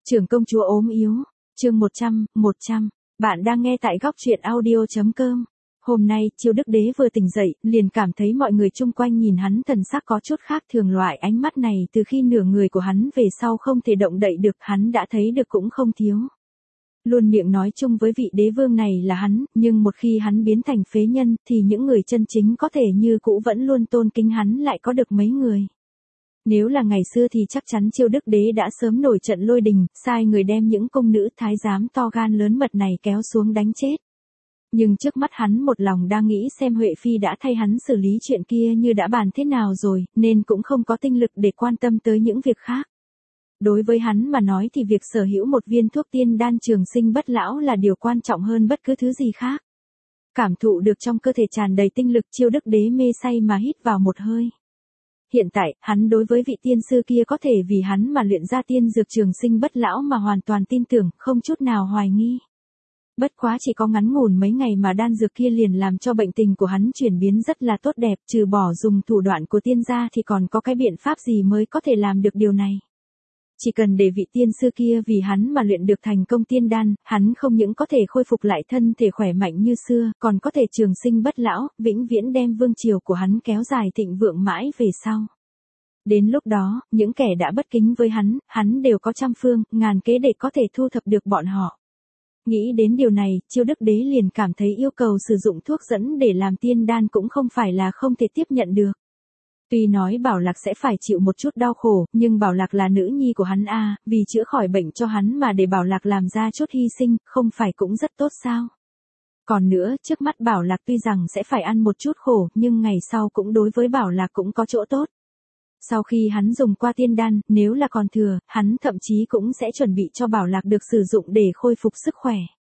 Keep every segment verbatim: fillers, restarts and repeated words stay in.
Trưởng công chúa ốm yếu, chương một trăm, một trăm. Bạn đang nghe tại góc truyện audio.com. Hôm nay, Chiêu Đức Đế vừa tỉnh dậy, liền cảm thấy mọi người chung quanh nhìn hắn thần sắc có chút khác thường. Loại ánh mắt này từ khi nửa người của hắn về sau không thể động đậy được, hắn đã thấy được cũng không thiếu. Luôn miệng nói chung với vị đế vương này là hắn, nhưng một khi hắn biến thành phế nhân, thì những người chân chính có thể như cũ vẫn luôn tôn kính hắn lại có được mấy người. Nếu là ngày xưa thì chắc chắn Chiêu Đức Đế đã sớm nổi trận lôi đình, sai người đem những cung nữ thái giám to gan lớn mật này kéo xuống đánh chết. Nhưng trước mắt hắn một lòng đang nghĩ xem Huệ Phi đã thay hắn xử lý chuyện kia như đã bàn thế nào rồi, nên cũng không có tinh lực để quan tâm tới những việc khác. Đối với hắn mà nói thì việc sở hữu một viên thuốc tiên đan trường sinh bất lão là điều quan trọng hơn bất cứ thứ gì khác. Cảm thụ được trong cơ thể tràn đầy tinh lực, Chiêu Đức Đế mê say mà hít vào một hơi. Hiện tại, hắn đối với vị tiên sư kia có thể vì hắn mà luyện ra tiên dược trường sinh bất lão mà hoàn toàn tin tưởng, không chút nào hoài nghi. Bất quá chỉ có ngắn ngủn mấy ngày mà đan dược kia liền làm cho bệnh tình của hắn chuyển biến rất là tốt đẹp, trừ bỏ dùng thủ đoạn của tiên gia thì còn có cái biện pháp gì mới có thể làm được điều này. Chỉ cần để vị tiên sư kia vì hắn mà luyện được thành công tiên đan, hắn không những có thể khôi phục lại thân thể khỏe mạnh như xưa, còn có thể trường sinh bất lão, vĩnh viễn đem vương triều của hắn kéo dài thịnh vượng mãi về sau. Đến lúc đó, những kẻ đã bất kính với hắn, hắn đều có trăm phương, ngàn kế để có thể thu thập được bọn họ. Nghĩ đến điều này, Chiêu Đức Đế liền cảm thấy yêu cầu sử dụng thuốc dẫn để làm tiên đan cũng không phải là không thể tiếp nhận được. Tuy nói Bảo Lạc sẽ phải chịu một chút đau khổ, nhưng Bảo Lạc là nữ nhi của hắn a, vì chữa khỏi bệnh cho hắn mà để Bảo Lạc làm ra chút hy sinh, không phải cũng rất tốt sao? Còn nữa, trước mắt Bảo Lạc tuy rằng sẽ phải ăn một chút khổ, nhưng ngày sau cũng đối với Bảo Lạc cũng có chỗ tốt. Sau khi hắn dùng qua tiên đan, nếu là còn thừa, hắn thậm chí cũng sẽ chuẩn bị cho Bảo Lạc được sử dụng để khôi phục sức khỏe.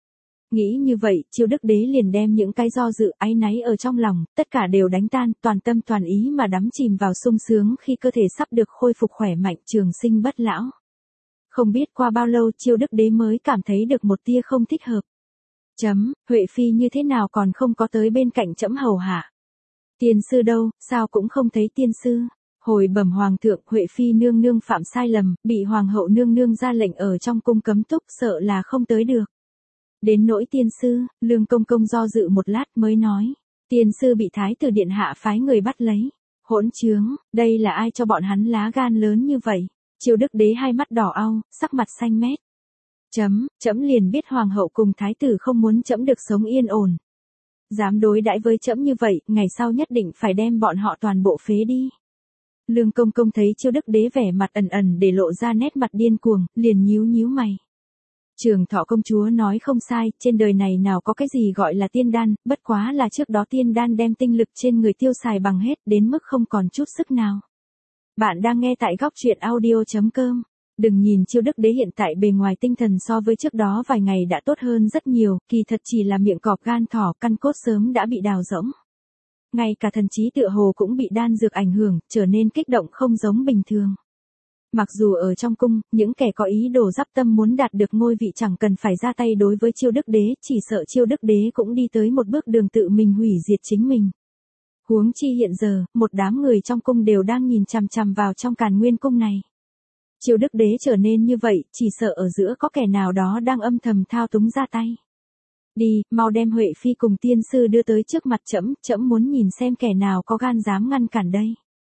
Nghĩ như vậy, Chiêu Đức Đế liền đem những cái do dự áy náy ở trong lòng, tất cả đều đánh tan, toàn tâm toàn ý mà đắm chìm vào sung sướng khi cơ thể sắp được khôi phục khỏe mạnh trường sinh bất lão. Không biết qua bao lâu Chiêu Đức Đế mới cảm thấy được một tia không thích hợp. Chấm, Huệ Phi như thế nào còn không có tới bên cạnh trẫm hầu hạ? Tiên sư đâu, sao cũng không thấy tiên sư? Hồi bẩm hoàng thượng, Huệ Phi nương nương phạm sai lầm, bị hoàng hậu nương nương ra lệnh ở trong cung cấm túc, sợ là không tới được. Đến nỗi tiên sư, Lương công công do dự một lát mới nói, tiên sư bị thái tử điện hạ phái người bắt lấy. Hỗn trướng, đây là ai cho bọn hắn lá gan lớn như vậy? Chiêu Đức Đế hai mắt đỏ au, sắc mặt xanh mét. Chấm, trẫm liền biết hoàng hậu cùng thái tử không muốn trẫm được sống yên ổn. Dám đối đãi với trẫm như vậy, ngày sau nhất định phải đem bọn họ toàn bộ phế đi. Lương công công thấy Chiêu Đức Đế vẻ mặt ẩn ẩn để lộ ra nét mặt điên cuồng, liền nhíu nhíu mày. Trường Thọ công chúa nói không sai, trên đời này nào có cái gì gọi là tiên đan, bất quá là trước đó tiên đan đem tinh lực trên người tiêu xài bằng hết đến mức không còn chút sức nào. Bạn đang nghe tại góc truyện audio.com. Đừng nhìn Chiêu Đức Đế hiện tại bề ngoài tinh thần so với trước đó vài ngày đã tốt hơn rất nhiều, kỳ thật chỉ là miệng cọp gan thỏ, căn cốt sớm đã bị đào rỗng. Ngay cả thần trí tựa hồ cũng bị đan dược ảnh hưởng, trở nên kích động không giống bình thường. Mặc dù ở trong cung, những kẻ có ý đồ giáp tâm muốn đạt được ngôi vị chẳng cần phải ra tay đối với Chiêu Đức Đế, chỉ sợ Chiêu Đức Đế cũng đi tới một bước đường tự mình hủy diệt chính mình. Huống chi hiện giờ, một đám người trong cung đều đang nhìn chằm chằm vào trong Càn Nguyên cung này. Chiêu Đức Đế trở nên như vậy, chỉ sợ ở giữa có kẻ nào đó đang âm thầm thao túng ra tay. Đi, mau đem Huệ Phi cùng tiên sư đưa tới trước mặt trẫm, trẫm muốn nhìn xem kẻ nào có gan dám ngăn cản đây.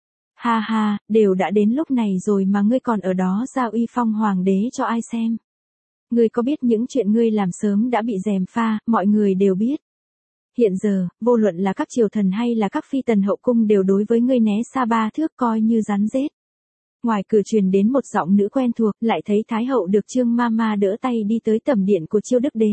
Ha ha, đều đã đến lúc này rồi mà ngươi còn ở đó giao uy phong hoàng đế cho ai xem. Ngươi có biết những chuyện ngươi làm sớm đã bị gièm pha, mọi người đều biết. Hiện giờ, vô luận là các triều thần hay là các phi tần hậu cung đều đối với ngươi né xa ba thước coi như rắn rết. Ngoài cửa truyền đến một giọng nữ quen thuộc, lại thấy Thái hậu được Trương Mama đỡ tay đi tới tẩm điện của Chiêu Đức Đế.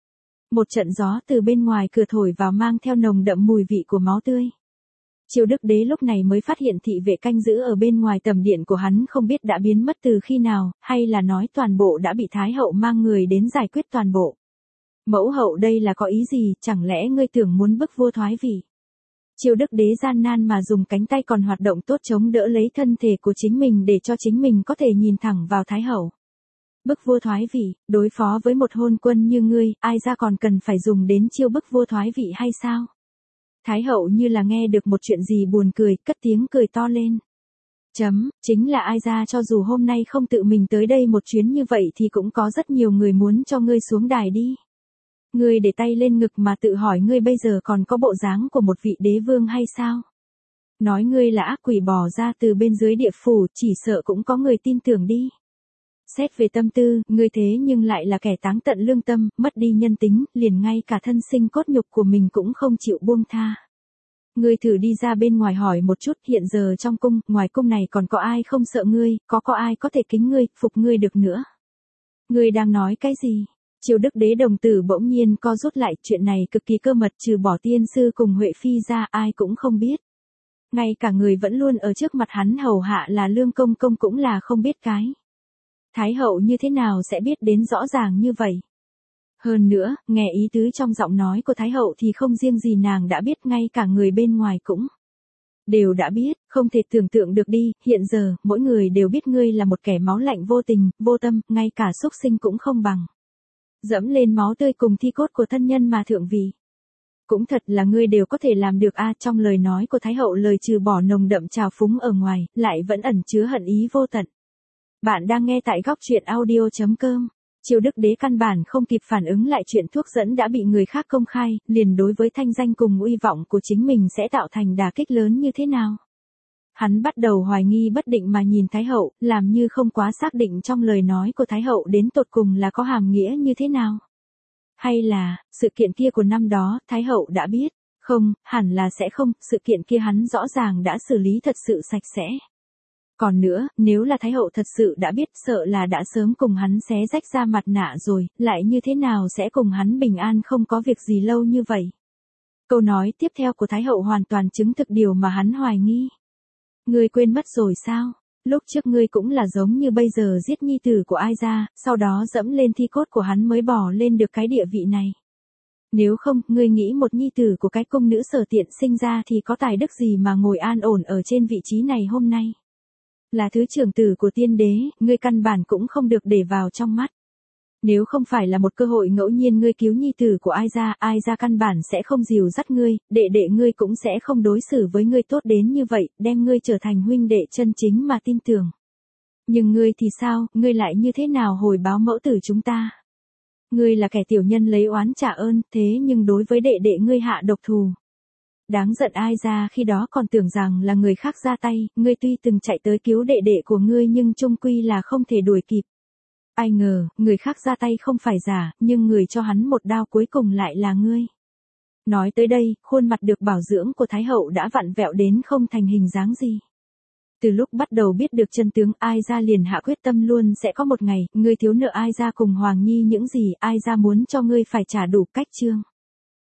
Một trận gió từ bên ngoài cửa thổi vào mang theo nồng đậm mùi vị của máu tươi. Chiêu Đức Đế lúc này mới phát hiện thị vệ canh giữ ở bên ngoài tầm điện của hắn không biết đã biến mất từ khi nào, hay là nói toàn bộ đã bị Thái hậu mang người đến giải quyết toàn bộ. Mẫu hậu đây là có ý gì, chẳng lẽ ngươi tưởng muốn bức vua thoái vị? Chiêu Đức Đế gian nan mà dùng cánh tay còn hoạt động tốt chống đỡ lấy thân thể của chính mình để cho chính mình có thể nhìn thẳng vào Thái hậu. Bức vua thoái vị, đối phó với một hôn quân như ngươi, ai ra còn cần phải dùng đến chiêu bức vua thoái vị hay sao? Thái hậu như là nghe được một chuyện gì buồn cười, cất tiếng cười to lên. Chấm, chính là ai ra cho dù hôm nay không tự mình tới đây một chuyến như vậy thì cũng có rất nhiều người muốn cho ngươi xuống đài đi. Ngươi để tay lên ngực mà tự hỏi ngươi bây giờ còn có bộ dáng của một vị đế vương hay sao? Nói ngươi là ác quỷ bò ra từ bên dưới địa phủ, chỉ sợ cũng có người tin tưởng đi. Xét về tâm tư, ngươi thế nhưng lại là kẻ táng tận lương tâm, mất đi nhân tính, liền ngay cả thân sinh cốt nhục của mình cũng không chịu buông tha. Ngươi thử đi ra bên ngoài hỏi một chút, hiện giờ trong cung, ngoài cung này còn có ai không sợ ngươi, có có ai có thể kính ngươi, phục ngươi được nữa. Ngươi đang nói cái gì? Triều Đức Đế đồng tử bỗng nhiên co rút lại, chuyện này cực kỳ cơ mật, trừ bỏ tiên sư cùng Huệ Phi ra ai cũng không biết. Ngay cả người vẫn luôn ở trước mặt hắn hầu hạ là Lương Công Công cũng là không biết cái. Thái hậu như thế nào sẽ biết đến rõ ràng như vậy? Hơn nữa, nghe ý tứ trong giọng nói của Thái hậu thì không riêng gì nàng đã biết, ngay cả người bên ngoài cũng đều đã biết, không thể tưởng tượng được đi, hiện giờ, mỗi người đều biết ngươi là một kẻ máu lạnh vô tình, vô tâm, ngay cả súc sinh cũng không bằng. Dẫm lên máu tươi cùng thi cốt của thân nhân mà thượng vị. Cũng thật là ngươi đều có thể làm được a. Trong lời nói của Thái hậu lời trừ bỏ nồng đậm trào phúng ở ngoài, lại vẫn ẩn chứa hận ý vô tận. Bạn đang nghe tại góc truyện audio chấm com. Triều Đức Đế căn bản không kịp phản ứng lại chuyện thuốc dẫn đã bị người khác công khai, liền đối với thanh danh cùng uy vọng của chính mình sẽ tạo thành đả kích lớn như thế nào. Hắn bắt đầu hoài nghi bất định mà nhìn Thái hậu, làm như không quá xác định trong lời nói của Thái hậu đến tột cùng là có hàm nghĩa như thế nào. Hay là, sự kiện kia của năm đó, Thái hậu đã biết, không, hẳn là sẽ không, sự kiện kia hắn rõ ràng đã xử lý thật sự sạch sẽ. Còn nữa, nếu là Thái hậu thật sự đã biết, sợ là đã sớm cùng hắn xé rách ra mặt nạ rồi, lại như thế nào sẽ cùng hắn bình an không có việc gì lâu như vậy. Câu nói tiếp theo của Thái hậu hoàn toàn chứng thực điều mà hắn hoài nghi. Ngươi quên mất rồi sao? Lúc trước ngươi cũng là giống như bây giờ giết nhi tử của ai ra, sau đó dẫm lên thi cốt của hắn mới bỏ lên được cái địa vị này. Nếu không, ngươi nghĩ một nhi tử của cái cung nữ Sở Tiện sinh ra thì có tài đức gì mà ngồi an ổn ở trên vị trí này hôm nay? Là thứ trưởng tử của tiên đế, ngươi căn bản cũng không được để vào trong mắt. Nếu không phải là một cơ hội ngẫu nhiên ngươi cứu nhi tử của ai ra, ai ra căn bản sẽ không dìu dắt ngươi, đệ đệ ngươi cũng sẽ không đối xử với ngươi tốt đến như vậy, đem ngươi trở thành huynh đệ chân chính mà tin tưởng. Nhưng ngươi thì sao, ngươi lại như thế nào hồi báo mẫu tử chúng ta? Ngươi là kẻ tiểu nhân lấy oán trả ơn, thế nhưng đối với đệ đệ ngươi hạ độc thù. Đáng giận ai ra khi đó còn tưởng rằng là người khác ra tay, ngươi tuy từng chạy tới cứu đệ đệ của ngươi nhưng chung quy là không thể đuổi kịp. Ai ngờ, người khác ra tay không phải giả, nhưng người cho hắn một đao cuối cùng lại là ngươi. Nói tới đây, khuôn mặt được bảo dưỡng của Thái hậu đã vặn vẹo đến không thành hình dáng gì. Từ lúc bắt đầu biết được chân tướng, ai ra liền hạ quyết tâm luôn sẽ có một ngày, ngươi thiếu nợ ai ra cùng Hoàng Nhi những gì ai ra muốn cho ngươi phải trả đủ cách chương.